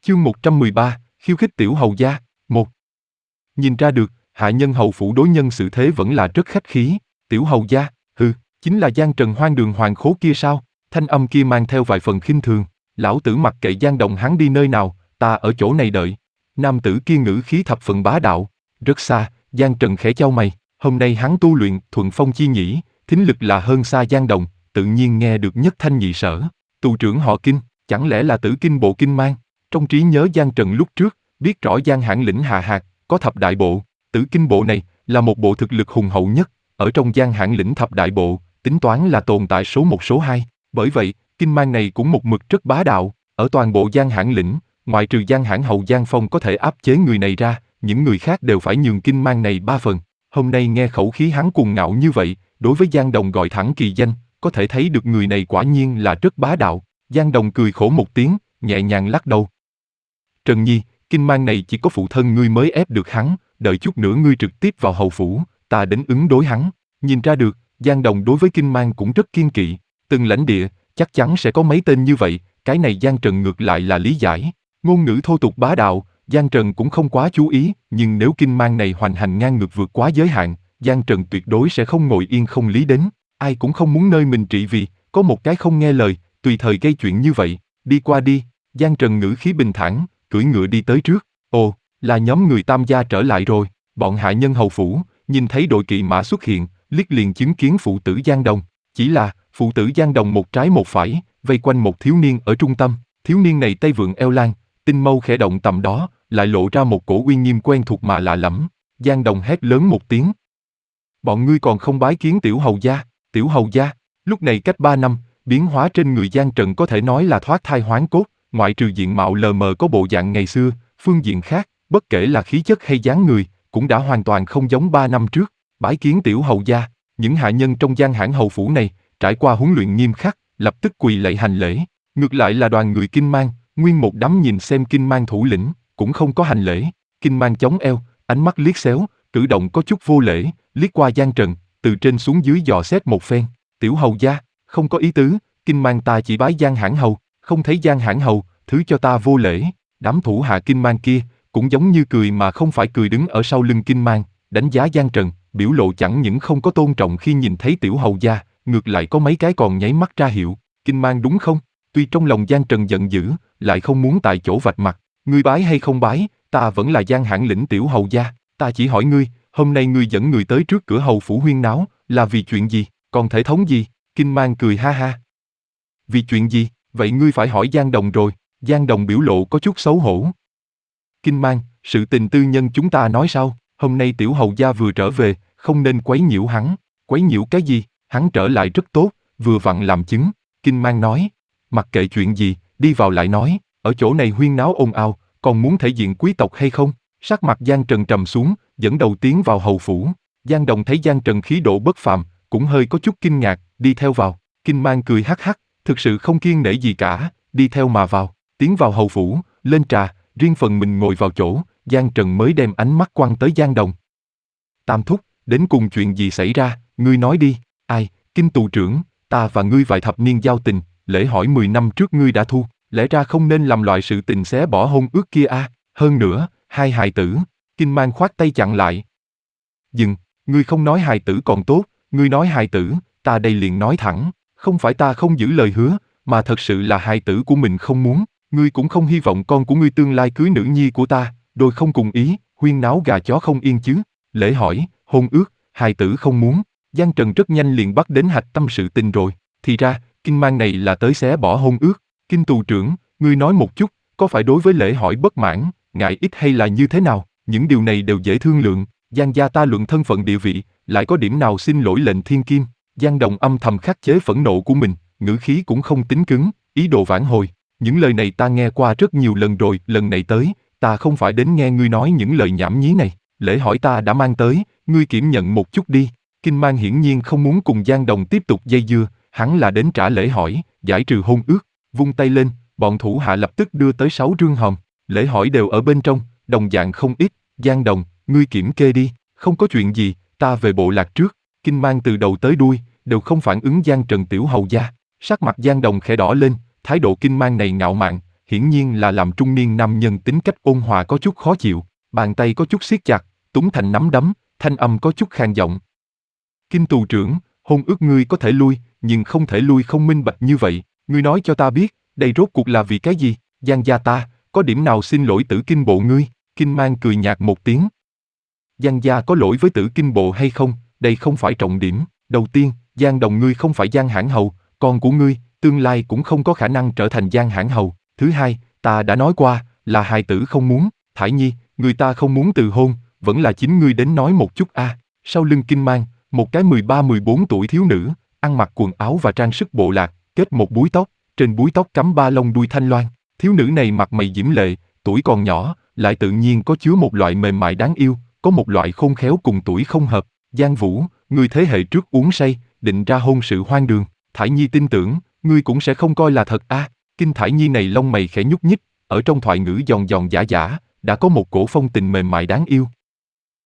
Chương 113, khiêu khích tiểu hầu gia. 1. Nhìn ra được, hạ nhân hầu phủ đối nhân xử thế vẫn là rất khách khí. Tiểu hầu gia, chính là Giang Trần hoang đường hoàng khố kia sao? Thanh âm kia mang theo vài phần khinh thường. Lão tử mặc kệ Giang Đồng hắn đi nơi nào, ta ở chỗ này đợi. Nam tử kia ngữ khí thập phần bá đạo. Rất xa, Giang Trần khẽ chau mày. Hôm nay hắn tu luyện thuận phong chi nhĩ, thính lực là hơn xa Giang Đồng, tự nhiên nghe được nhất thanh nhị sở. Tù trưởng họ Kinh, chẳng lẽ là Tử Kinh bộ Kinh Mang? Trong trí nhớ Giang Trần lúc trước, biết rõ Giang Hãn lĩnh hạ hạt, có thập đại bộ, Tử Kinh bộ này là một bộ thực lực hùng hậu nhất, ở trong Giang Hãn lĩnh thập đại bộ, tính toán là tồn tại số 1 số 2, bởi vậy, Kinh Mang này cũng một mực rất bá đạo, ở toàn bộ Giang Hãn lĩnh, ngoại trừ Giang Hãn hầu Giang Phong có thể áp chế người này ra, những người khác đều phải nhường Kinh Mang này 3 phần. Hôm nay nghe khẩu khí hắn cuồng ngạo như vậy, đối với Giang Đồng gọi thẳng kỳ danh, có thể thấy được người này quả nhiên là rất bá đạo. Giang Đồng cười khổ một tiếng, nhẹ nhàng lắc đầu. Trần Nhi, Kinh Mang này chỉ có phụ thân ngươi mới ép được hắn, đợi chút nữa ngươi trực tiếp vào hầu phủ, ta đến ứng đối hắn. Nhìn ra được, Giang Đồng đối với Kinh Mang cũng rất kiên kỵ, từng lãnh địa, chắc chắn sẽ có mấy tên như vậy, cái này Giang Trần ngược lại là lý giải. Ngôn ngữ thô tục bá đạo, Giang Trần cũng không quá chú ý, nhưng nếu Kinh Mang này hoành hành ngang ngược vượt quá giới hạn, Giang Trần tuyệt đối sẽ không ngồi yên không lý đến, ai cũng không muốn nơi mình trị vì, có một cái không nghe lời, tùy thời gây chuyện như vậy, đi qua đi. Giang Trần ngữ khí bình thản, cưỡi ngựa đi tới trước. Ồ, là nhóm người Tam gia trở lại rồi. Bọn hạ nhân hầu phủ, nhìn thấy đội kỵ mã xuất hiện, liếc liền chứng kiến phụ tử Giang Đồng. Chỉ là, phụ tử Giang Đồng một trái một phải, vây quanh một thiếu niên ở trung tâm. Thiếu niên này tay vượn eo lang, tinh mâu khẽ động tầm đó, lại lộ ra một cổ uy nghiêm quen thuộc mà lạ lẫm. Giang Đồng hét lớn một tiếng. Bọn ngươi còn không bái kiến tiểu hầu gia? Tiểu hầu gia, lúc này cách 3 năm, biến hóa trên người Giang Trần có thể nói là thoát thai hoán cốt, ngoại trừ diện mạo lờ mờ có bộ dạng ngày xưa, phương diện khác, bất kể là khí chất hay dáng người, cũng đã hoàn toàn không giống 3 năm trước. Bái kiến tiểu hầu gia, những hạ nhân trong Giang Hãn hầu phủ này, trải qua huấn luyện nghiêm khắc, lập tức quỳ lạy hành lễ. Ngược lại là đoàn người Kinh Mang, nguyên một đám nhìn xem Kinh Mang thủ lĩnh, cũng không có hành lễ. Kinh Mang chống eo, ánh mắt liếc xéo, cử động có chút vô lễ, liếc qua Giang Trần, từ trên xuống dưới dò xét một phen. Tiểu hầu gia, không có ý tứ, Kinh Mang ta chỉ bái Giang Hãn hầu, không thấy Giang Hãn hầu, thứ cho ta vô lễ. Đám thủ hạ Kinh Mang kia, cũng giống như cười mà không phải cười đứng ở sau lưng Kinh Mang, đánh giá Giang Trần, biểu lộ chẳng những không có tôn trọng khi nhìn thấy tiểu hầu gia, ngược lại có mấy cái còn nháy mắt ra hiệu, Kinh Mang đúng không? Tuy trong lòng Giang Trần giận dữ, lại không muốn tại chỗ vạch mặt, ngươi bái hay không bái, ta vẫn là Giang Hãn lĩnh tiểu hầu gia, ta chỉ hỏi ngươi, hôm nay ngươi dẫn người tới trước cửa hầu phủ huyên náo, là vì chuyện gì, còn thể thống gì? Kinh Mang cười ha ha. Vì chuyện gì, vậy ngươi phải hỏi Giang Đồng rồi. Giang Đồng biểu lộ có chút xấu hổ. Kinh Mang, sự tình tư nhân chúng ta nói sau, hôm nay tiểu hầu gia vừa trở về, không nên quấy nhiễu hắn. Quấy nhiễu cái gì, hắn trở lại rất tốt, vừa vặn làm chứng. Kinh Mang nói, mặc kệ chuyện gì, đi vào lại nói, ở chỗ này huyên náo ồn ào, còn muốn thể diện quý tộc hay không? Sắc mặt Giang Trần trầm xuống, dẫn đầu tiến vào hầu phủ. Giang Đồng thấy Giang Trần khí độ bất phàm, cũng hơi có chút kinh ngạc, đi theo vào. Kinh Mang cười hắc hắc, thực sự không kiêng nể gì cả, đi theo mà vào. Tiến vào hầu phủ, lên trà, riêng phần mình ngồi vào chỗ, Giang Trần mới đem ánh mắt quăng tới Giang Đồng. Tam thúc, đến cùng chuyện gì xảy ra, ngươi nói đi. Ai, Kinh tù trưởng, ta và ngươi vài thập niên giao tình, lễ hỏi 10 năm trước ngươi đã thu, lẽ ra không nên làm loại sự tình xé bỏ hôn ước kia a. Hơn nữa, hai hài tử. Kinh Mang khoát tay chặn lại. Dừng, ngươi không nói hài tử còn tốt, ngươi nói hài tử, ta đây liền nói thẳng, không phải ta không giữ lời hứa, mà thật sự là hài tử của mình không muốn. Ngươi cũng không hy vọng con của ngươi tương lai cưới nữ nhi của ta, đôi không cùng ý, huyên náo gà chó không yên chứ. Lễ hỏi, hôn ước, hài tử không muốn. Giang Trần rất nhanh liền bắt đến hạch tâm sự tình rồi. Thì ra, Kinh Mang này là tới xé bỏ hôn ước. Kinh tù trưởng, ngươi nói một chút, có phải đối với lễ hỏi bất mãn, ngại ít hay là như thế nào? Những điều này đều dễ thương lượng. Giang gia ta luận thân phận địa vị, lại có điểm nào xin lỗi lệnh thiên kim? Giang Đồng âm thầm khắc chế phẫn nộ của mình, ngữ khí cũng không tính cứng, ý đồ vãn hồi. Những lời này ta nghe qua rất nhiều lần rồi, lần này tới, ta không phải đến nghe ngươi nói những lời nhảm nhí này. Lễ hỏi ta đã mang tới, ngươi kiểm nhận một chút đi. Kinh Mang hiển nhiên không muốn cùng Giang Đồng tiếp tục dây dưa, hắn là đến trả lễ hỏi, giải trừ hôn ước. Vung tay lên, bọn thủ hạ lập tức đưa tới 6 rương hòm, lễ hỏi đều ở bên trong, đồng dạng không ít. Giang Đồng, ngươi kiểm kê đi, không có chuyện gì, ta về bộ lạc trước. Kinh Mang từ đầu tới đuôi, đều không phản ứng Giang Trần tiểu hầu gia. Sắc mặt Giang Đồng khẽ đỏ lên, thái độ Kinh Mang này ngạo mạn, hiển nhiên là làm trung niên nam nhân tính cách ôn hòa có chút khó chịu, bàn tay có chút siết chặt, túm thành nắm đấm, thanh âm có chút khàn giọng. Kim tù trưởng, hôn ước ngươi có thể lui, nhưng không thể lui không minh bạch như vậy, ngươi nói cho ta biết, đây rốt cuộc là vì cái gì, Giang gia ta, có điểm nào xin lỗi Tử Kinh Bộ ngươi? Kinh Mang cười nhạt một tiếng. Giang gia có lỗi với Tử Kinh Bộ hay không, đây không phải trọng điểm, đầu tiên, Giang Đồng ngươi không phải Giang Hãn Hầu, con của ngươi, tương lai cũng không có khả năng trở thành Giang Hãn Hầu, thứ hai, ta đã nói qua, là hài tử không muốn, Thải Nhi, người ta không muốn từ hôn, vẫn là chính ngươi đến nói một chút a. Sau lưng Kinh Mang, một cái 13-14 tuổi thiếu nữ, ăn mặc quần áo và trang sức bộ lạc, kết một búi tóc, trên búi tóc cắm ba lông đuôi thanh loan. Thiếu nữ này mặt mày diễm lệ, tuổi còn nhỏ, lại tự nhiên có chứa một loại mềm mại đáng yêu, có một loại khôn khéo cùng tuổi không hợp. Giang Vũ, ngươi thế hệ trước uống say, định ra hôn sự hoang đường, Thải Nhi tin tưởng, ngươi cũng sẽ không coi là thật a. Kinh Thải Nhi này lông mày khẽ nhúc nhích, ở trong thoại ngữ giòn giòn giả giả, đã có một cổ phong tình mềm mại đáng yêu.